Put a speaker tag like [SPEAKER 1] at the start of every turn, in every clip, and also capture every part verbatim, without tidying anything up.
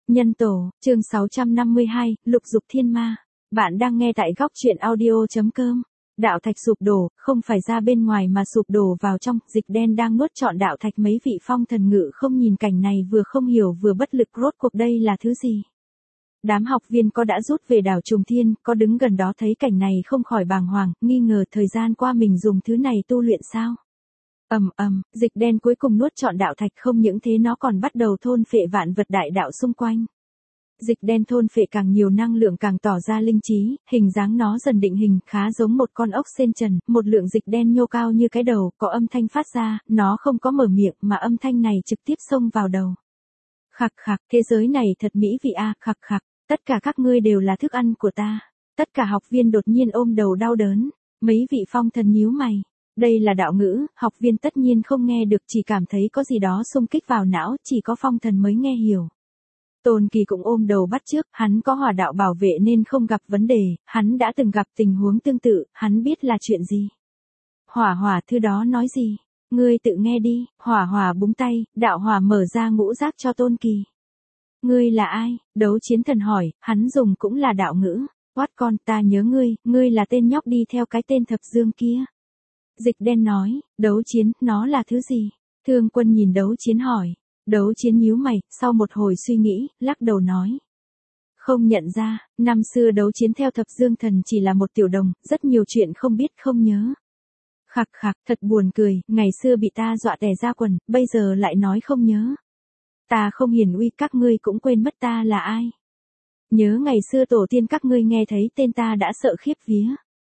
[SPEAKER 1] Nhân tổ, chương sáu trăm năm mươi hai, Lục Dục Thiên Ma. Bạn đang nghe tại góc truyện audio chấm com. Đạo thạch sụp đổ, không phải ra bên ngoài mà sụp đổ vào trong, Dịch Đen đang nuốt trọn đạo thạch, mấy vị phong thần ngự không nhìn cảnh này vừa không hiểu vừa bất lực, rốt cuộc đây là thứ gì. Đám học viên có đã rút về đảo Trùng Thiên, có đứng gần đó thấy cảnh này không khỏi bàng hoàng, nghi ngờ thời gian qua mình dùng thứ này tu luyện sao. Ầm ầm, Dịch Đen cuối cùng nuốt trọn đạo thạch, không những thế nó còn bắt đầu thôn phệ vạn vật đại đạo xung quanh. Dịch Đen thôn phệ càng nhiều năng lượng càng tỏ ra linh trí, hình dáng nó dần định hình, khá giống một con ốc sên trần, một lượng dịch đen nhô cao như cái đầu, có âm thanh phát ra, nó không có mở miệng mà âm thanh này trực tiếp xông vào đầu. Khặc khặc, thế giới này thật mỹ vị a, à, khặc khặc, tất cả các ngươi đều là thức ăn của ta. Tất cả học viên đột nhiên ôm đầu đau đớn, mấy vị phong thần nhíu mày. Đây là đạo ngữ, học viên tất nhiên không nghe được, chỉ cảm thấy có gì đó xung kích vào não, chỉ có phong thần mới nghe hiểu. Tôn Kỳ cũng ôm đầu bắt chước, hắn có hỏa đạo bảo vệ nên không gặp vấn đề, hắn đã từng gặp tình huống tương tự, hắn biết là chuyện gì. Hỏa hỏa thứ đó nói gì? Ngươi tự nghe đi, hỏa hỏa búng tay, đạo hỏa mở ra ngũ giác cho Tôn Kỳ. Ngươi là ai? Đấu chiến thần hỏi, hắn dùng cũng là đạo ngữ. Quát con, ta nhớ ngươi, ngươi là tên nhóc đi theo cái tên thập dương kia. Dịch Đen nói, đấu chiến, nó là thứ gì? Thương Quân nhìn đấu chiến hỏi. Đấu chiến nhíu mày, sau một hồi suy nghĩ, lắc đầu nói. Không nhận ra, năm xưa đấu chiến theo thập dương thần chỉ là một tiểu đồng, rất nhiều chuyện không biết không nhớ. Khặc khặc, thật buồn cười, ngày xưa bị ta dọa tè ra quần, bây giờ lại nói không nhớ. Ta không hiển uy, các ngươi cũng quên mất ta là ai. Nhớ ngày xưa tổ tiên các ngươi nghe thấy tên ta đã sợ khiếp vía.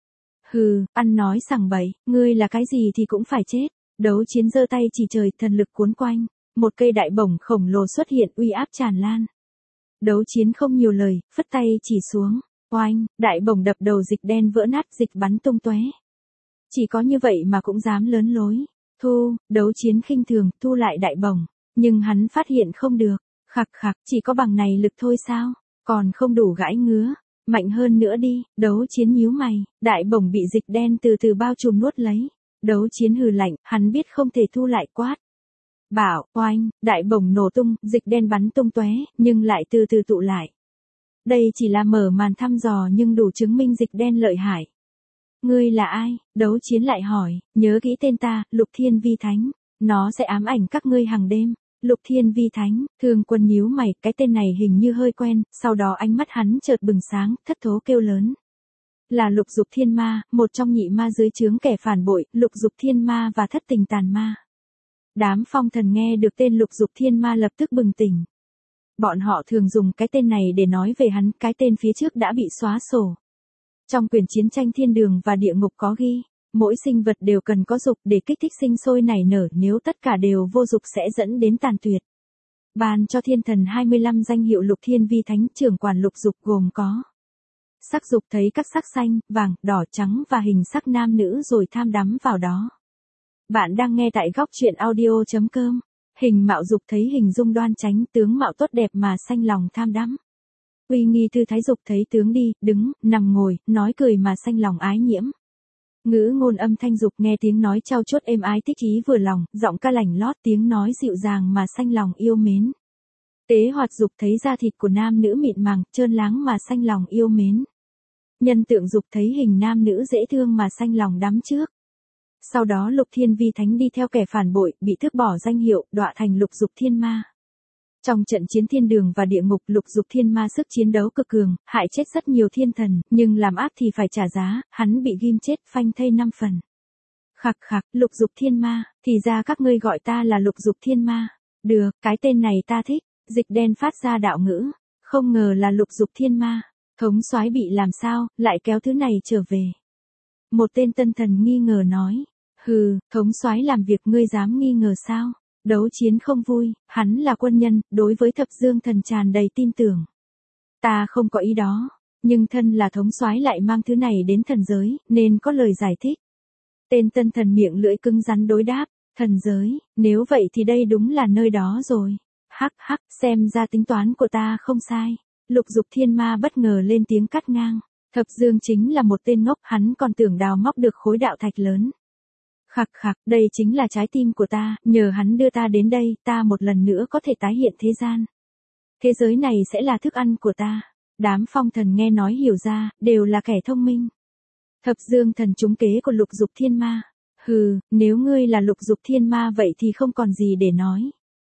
[SPEAKER 1] Hừ, ăn nói sằng bậy, ngươi là cái gì thì cũng phải chết. Đấu chiến giơ tay chỉ trời, thần lực cuốn quanh. Một cây đại bổng khổng lồ xuất hiện, uy áp tràn lan. Đấu chiến không nhiều lời, phất tay chỉ xuống. Oanh, đại bổng đập đầu Dịch Đen vỡ nát, dịch bắn tung tóe. Chỉ có như vậy mà cũng dám lớn lối. Thu, đấu chiến khinh thường, thu lại đại bổng. Nhưng hắn phát hiện không được. Khặc khặc, chỉ có bằng này lực thôi sao? Còn không đủ gãi ngứa. Mạnh hơn nữa đi, đấu chiến nhíu mày, đại bổng bị Dịch Đen từ từ bao trùm nuốt lấy. Đấu chiến hừ lạnh, hắn biết không thể thu lại, quát. Bảo, oanh, đại bổng nổ tung, Dịch Đen bắn tung tóe, nhưng lại từ từ tụ lại. Đây chỉ là mở màn thăm dò nhưng đủ chứng minh Dịch Đen lợi hại. Ngươi là ai? Đấu chiến lại hỏi, nhớ kỹ tên ta, Lục Thiên Vi Thánh. Nó sẽ ám ảnh các ngươi hàng đêm. Lục Thiên Vi Thánh, Thương Quân nhíu mày, cái tên này hình như hơi quen, sau đó ánh mắt hắn chợt bừng sáng, thất thố kêu lớn. Là Lục Dục Thiên Ma, một trong nhị ma dưới trướng kẻ phản bội, Lục Dục Thiên Ma và Thất Tình Tàn Ma. Đám phong thần nghe được tên Lục Dục Thiên Ma lập tức bừng tỉnh. Bọn họ thường dùng cái tên này để nói về hắn, cái tên phía trước đã bị xóa sổ. Trong quyển chiến tranh thiên đường và địa ngục có ghi, mỗi sinh vật đều cần có dục để kích thích sinh sôi nảy nở, nếu tất cả đều vô dục sẽ dẫn đến tàn tuyệt. Ban cho thiên thần hai mươi lăm danh hiệu Lục Thiên Vi Thánh, trưởng quản lục dục gồm có. Sắc dục thấy các sắc xanh, vàng, đỏ, trắng và hình sắc nam nữ rồi tham đắm vào đó. Bạn đang nghe tại góc truyện audio chấm com. Hình mạo dục thấy hình dung đoan chánh, tướng mạo tốt đẹp mà sanh lòng tham đắm. Uy nghi thư thái dục thấy tướng đi, đứng, nằm ngồi, nói cười mà sanh lòng ái nhiễm. Ngữ ngôn âm thanh dục nghe tiếng nói trao chuốt êm ái thích ý vừa lòng, giọng ca lảnh lót tiếng nói dịu dàng mà sanh lòng yêu mến. Tế hoạt dục thấy da thịt của nam nữ mịn màng, trơn láng mà sanh lòng yêu mến. Nhân tượng dục thấy hình nam nữ dễ thương mà sanh lòng đắm trước. Sau đó Lục Thiên Vi Thánh đi theo kẻ phản bội, bị tước bỏ danh hiệu, đọa thành Lục Dục Thiên Ma. Trong trận chiến thiên đường và địa ngục, Lục Dục Thiên Ma sức chiến đấu cực cường, hại chết rất nhiều thiên thần, nhưng làm ác thì phải trả giá, hắn bị ghim chết, phanh thây năm phần. Khặc khặc, Lục Dục Thiên Ma, thì ra các ngươi gọi ta là Lục Dục Thiên Ma. Được, cái tên này ta thích. Dịch Đen phát ra đạo ngữ, không ngờ là Lục Dục Thiên Ma. Thống soái bị làm sao, lại kéo thứ này trở về. Một tên tân thần nghi ngờ nói. Hừ, thống soái làm việc ngươi dám nghi ngờ sao? Đấu chiến không vui, hắn là quân nhân, đối với thập dương thần tràn đầy tin tưởng. Ta không có ý đó, nhưng thân là thống soái lại mang thứ này đến thần giới, nên có lời giải thích. Tên tân thần miệng lưỡi cứng rắn đối đáp, thần giới, nếu vậy thì đây đúng là nơi đó rồi. Hắc hắc, xem ra tính toán của ta không sai. Lục Dục Thiên Ma bất ngờ lên tiếng cắt ngang. Thập dương chính là một tên ngốc, hắn còn tưởng đào móc được khối đạo thạch lớn. Khặc khặc, đây chính là trái tim của ta, nhờ hắn đưa ta đến đây, ta một lần nữa có thể tái hiện thế gian. Thế giới này sẽ là thức ăn của ta. Đám phong thần nghe nói hiểu ra, đều là kẻ thông minh. Thập dương thần trúng kế của lục dục thiên ma. Hừ, nếu ngươi là lục dục thiên ma vậy thì không còn gì để nói.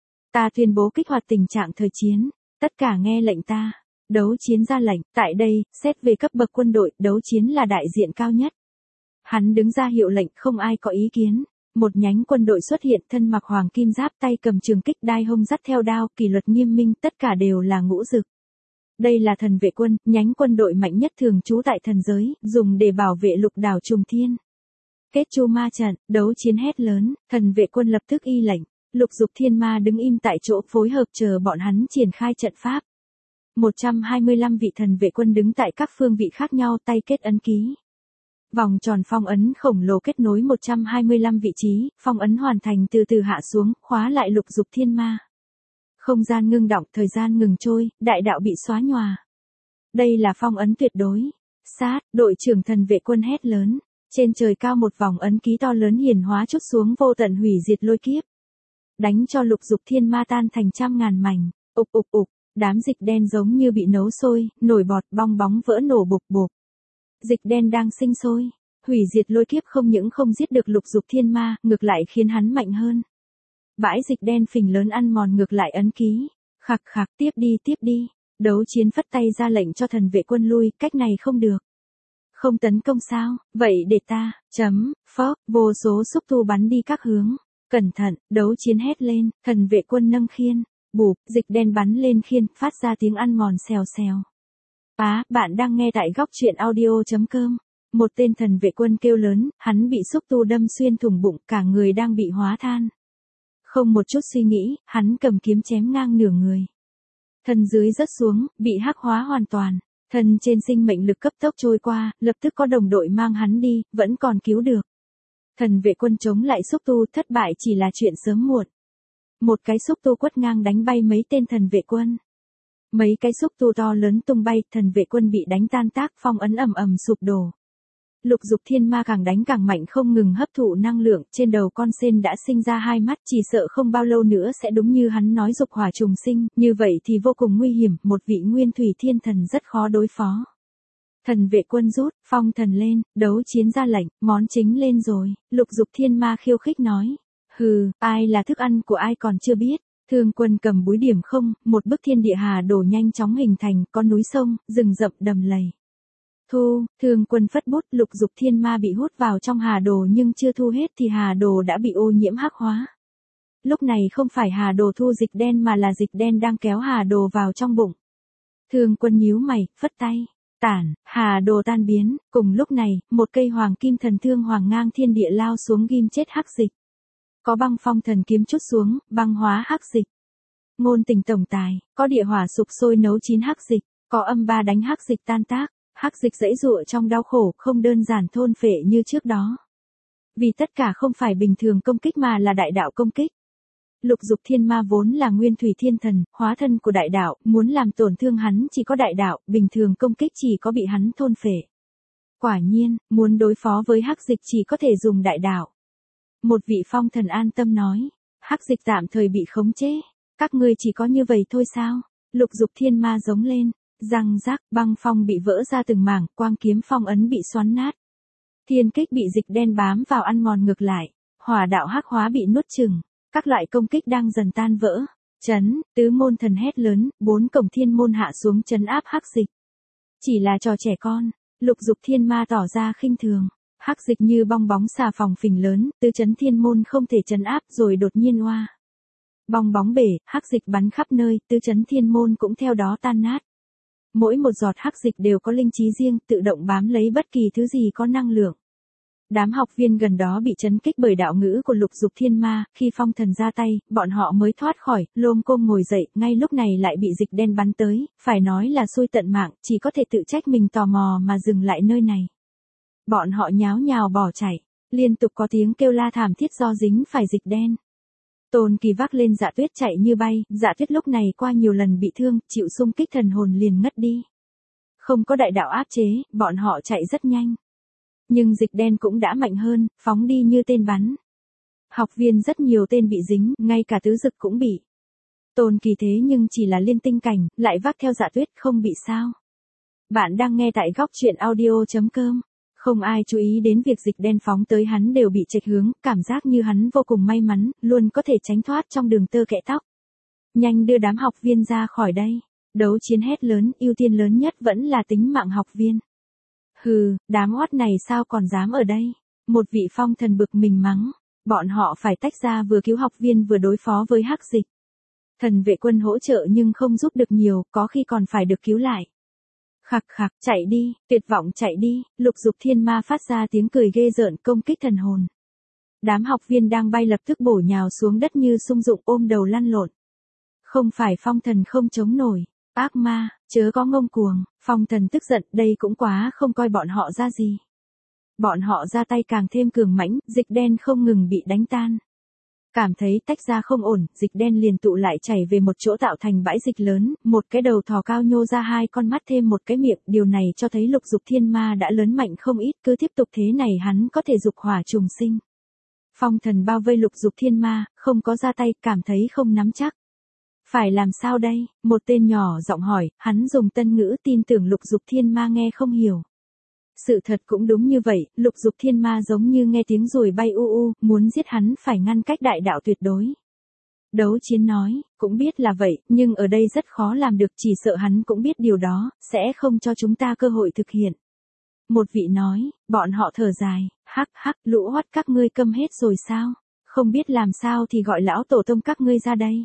[SPEAKER 1] Ta tuyên bố kích hoạt tình trạng thời chiến. Tất cả nghe lệnh ta. Đấu chiến ra lệnh. Tại đây, xét về cấp bậc quân đội, đấu chiến là đại diện cao nhất. Hắn đứng ra hiệu lệnh, không ai có ý kiến. Một nhánh quân đội xuất hiện, thân mặc hoàng kim giáp, tay cầm trường kích, đai hông dắt theo đao, kỷ luật nghiêm minh, tất cả đều là ngũ dực. Đây là thần vệ quân, nhánh quân đội mạnh nhất thường trú tại thần giới, dùng để bảo vệ lục đảo trùng thiên. Kết chu ma trận, đấu chiến hét lớn, thần vệ quân lập tức y lệnh. Lục dục thiên ma đứng im tại chỗ phối hợp chờ bọn hắn triển khai trận pháp. một trăm hai mươi lăm vị thần vệ quân đứng tại các phương vị khác nhau, tay kết ấn ký. Vòng tròn phong ấn khổng lồ kết nối một trăm hai mươi lăm vị trí, phong ấn hoàn thành từ từ hạ xuống, khóa lại lục dục thiên ma. Không gian ngưng đọng, thời gian ngừng trôi, đại đạo bị xóa nhòa. Đây là phong ấn tuyệt đối. Sát, đội trưởng thần vệ quân hét lớn. Trên trời cao một vòng ấn ký to lớn hiển hóa chút xuống vô tận hủy diệt lôi kiếp. Đánh cho lục dục thiên ma tan thành trăm ngàn mảnh. Ục ục ục, đám dịch đen giống như bị nấu sôi, nổi bọt bong bóng vỡ nổ bục bục. Dịch đen đang sinh sôi. Hủy diệt lôi kiếp không những không giết được lục dục thiên ma, ngược lại khiến hắn mạnh hơn. Bãi dịch đen phình lớn ăn mòn ngược lại ấn ký. Khạc khạc, tiếp đi tiếp đi. Đấu chiến phất tay ra lệnh cho thần vệ quân lui, cách này không được. Không tấn công sao, vậy để ta, chấm, phốc, vô số xúc tu bắn đi các hướng. Cẩn thận, đấu chiến hét lên, thần vệ quân nâng khiên. Bụp, dịch đen bắn lên khiên, phát ra tiếng ăn mòn xèo xèo. Á, bạn đang nghe tại góc truyện audio.com. Một tên thần vệ quân kêu lớn, hắn bị xúc tu đâm xuyên thủng bụng, cả người đang bị hóa than. Không một chút suy nghĩ, hắn cầm kiếm chém ngang nửa người. Thân dưới rớt xuống, bị hắc hóa hoàn toàn. Thân trên sinh mệnh lực cấp tốc trôi qua, lập tức có đồng đội mang hắn đi, vẫn còn cứu được. Thần vệ quân chống lại xúc tu, thất bại chỉ là chuyện sớm muộn. Một cái xúc tu quất ngang đánh bay mấy tên thần vệ quân. Mấy cái xúc tu to lớn tung bay, thần vệ quân bị đánh tan tác, phong ấn ầm ầm sụp đổ. Lục dục thiên ma càng đánh càng mạnh, không ngừng hấp thụ năng lượng, trên đầu con sên đã sinh ra hai mắt, chỉ sợ không bao lâu nữa sẽ đúng như hắn nói dục hỏa trùng sinh, như vậy thì vô cùng nguy hiểm, một vị nguyên thủy thiên thần rất khó đối phó. Thần vệ quân rút, phong thần lên, đấu chiến ra lệnh, món chính lên rồi, lục dục thiên ma khiêu khích nói. Hừ, ai là thức ăn của ai còn chưa biết. Thương quân cầm búi điểm không, một bức thiên địa hà đồ nhanh chóng hình thành, có núi sông, rừng rậm đầm lầy. Thu, thương quân phất bút, lục dục thiên ma bị hút vào trong hà đồ nhưng chưa thu hết thì hà đồ đã bị ô nhiễm hắc hóa. Lúc này không phải hà đồ thu dịch đen mà là dịch đen đang kéo hà đồ vào trong bụng. Thương quân nhíu mày, phất tay, tản, hà đồ tan biến, cùng lúc này, một cây hoàng kim thần thương hoàng ngang thiên địa lao xuống ghim chết hắc dịch. Có băng phong thần kiếm chút xuống, băng hóa hắc dịch. Ngôn tình tổng tài, có địa hỏa sục sôi nấu chín hắc dịch, có âm ba đánh hắc dịch tan tác, hắc dịch giãy giụa trong đau khổ, không đơn giản thôn phệ như trước đó. Vì tất cả không phải bình thường công kích mà là đại đạo công kích. Lục dục thiên ma vốn là nguyên thủy thiên thần, hóa thân của đại đạo, muốn làm tổn thương hắn chỉ có đại đạo, bình thường công kích chỉ có bị hắn thôn phệ. Quả nhiên, muốn đối phó với hắc dịch chỉ có thể dùng đại đạo. Một vị phong thần an tâm nói, hắc dịch tạm thời bị khống chế, các ngươi chỉ có như vậy thôi sao? Lục dục thiên ma giống lên, răng rác, băng phong bị vỡ ra từng mảng, quang kiếm phong ấn bị xoắn nát. Thiên kích bị dịch đen bám vào ăn mòn ngược lại, hỏa đạo hắc hóa bị nuốt chửng, các loại công kích đang dần tan vỡ. Chấn, tứ môn thần hét lớn, bốn cổng thiên môn hạ xuống trấn áp hắc dịch. Chỉ là trò trẻ con, lục dục thiên ma tỏ ra khinh thường. Hắc dịch như bong bóng xà phòng phình lớn, tứ chấn thiên môn không thể trấn áp rồi đột nhiên oa. Bong bóng bể, hắc dịch bắn khắp nơi, tứ chấn thiên môn cũng theo đó tan nát. Mỗi một giọt hắc dịch đều có linh trí riêng, tự động bám lấy bất kỳ thứ gì có năng lượng. Đám học viên gần đó bị chấn kích bởi đạo ngữ của lục dục thiên ma, khi phong thần ra tay, bọn họ mới thoát khỏi, lôm côm ngồi dậy, ngay lúc này lại bị dịch đen bắn tới, phải nói là xui tận mạng, chỉ có thể tự trách mình tò mò mà dừng lại nơi này. Bọn họ nháo nhào bỏ chạy, liên tục có tiếng kêu la thảm thiết do dính phải dịch đen. Tôn Kỳ vác lên Dạ Tuyết chạy như bay, Dạ Tuyết lúc này qua nhiều lần bị thương, chịu xung kích thần hồn liền ngất đi. Không có đại đạo áp chế, bọn họ chạy rất nhanh. Nhưng dịch đen cũng đã mạnh hơn, phóng đi như tên bắn. Học viên rất nhiều tên bị dính, ngay cả tứ dực cũng bị. Tôn Kỳ thế nhưng chỉ là liên tinh cảnh, lại vác theo Dạ Tuyết không bị sao. Bạn đang nghe tại góc truyện audio.com. Không ai chú ý đến việc dịch đen phóng tới hắn đều bị chệch hướng, cảm giác như hắn vô cùng may mắn, luôn có thể tránh thoát trong đường tơ kẽ tóc. Nhanh đưa đám học viên ra khỏi đây. Đấu chiến hét lớn, ưu tiên lớn nhất vẫn là tính mạng học viên. Hừ, đám oát này sao còn dám ở đây? Một vị phong thần bực mình mắng. Bọn họ phải tách ra vừa cứu học viên vừa đối phó với hắc dịch. Thần vệ quân hỗ trợ nhưng không giúp được nhiều, có khi còn phải được cứu lại. Khặc khặc, chạy đi, tuyệt vọng chạy đi, Lục Dục Thiên Ma phát ra tiếng cười ghê rợn công kích thần hồn. Đám học viên đang bay lập tức bổ nhào xuống đất như sung dụng ôm đầu lăn lộn. Không phải phong thần không chống nổi, ác ma, chớ có ngông cuồng, phong thần tức giận, đây cũng quá không coi bọn họ ra gì. Bọn họ ra tay càng thêm cường mãnh, dịch đen không ngừng bị đánh tan. Cảm thấy tách ra không ổn, dịch đen liền tụ lại chảy về một chỗ tạo thành bãi dịch lớn, một cái đầu thò cao nhô ra hai con mắt thêm một cái miệng, điều này cho thấy Lục Dục Thiên Ma đã lớn mạnh không ít, cứ tiếp tục thế này hắn có thể dục hỏa trùng sinh. Phong thần bao vây Lục Dục Thiên Ma, không có ra tay, cảm thấy không nắm chắc. Phải làm sao đây? Một tên nhỏ giọng hỏi, hắn dùng tân ngữ tin tưởng Lục Dục Thiên Ma nghe không hiểu. Sự thật cũng đúng như vậy, Lục Dục Thiên Ma giống như nghe tiếng ruồi bay u u, muốn giết hắn phải ngăn cách đại đạo tuyệt đối. Đấu chiến nói, cũng biết là vậy, nhưng ở đây rất khó làm được, chỉ sợ hắn cũng biết điều đó, sẽ không cho chúng ta cơ hội thực hiện. Một vị nói, bọn họ thở dài, hắc hắc, lũ hoắt các ngươi câm hết rồi sao? Không biết làm sao thì gọi lão tổ tông các ngươi ra đây.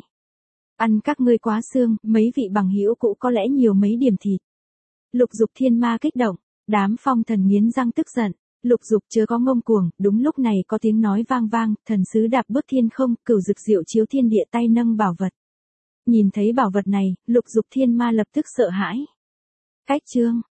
[SPEAKER 1] Ăn các ngươi quá xương, mấy vị bằng hữu cũ có lẽ nhiều mấy điểm thịt. Lục Dục Thiên Ma kích động. Đám phong thần nghiến răng tức giận, Lục Dục chớ có ngông cuồng, đúng lúc này có tiếng nói vang vang, thần sứ đạp bước thiên không, cửu dực diệu chiếu thiên địa tay nâng bảo vật. Nhìn thấy bảo vật này, Lục Dục Thiên Ma lập tức sợ hãi. Cách chương,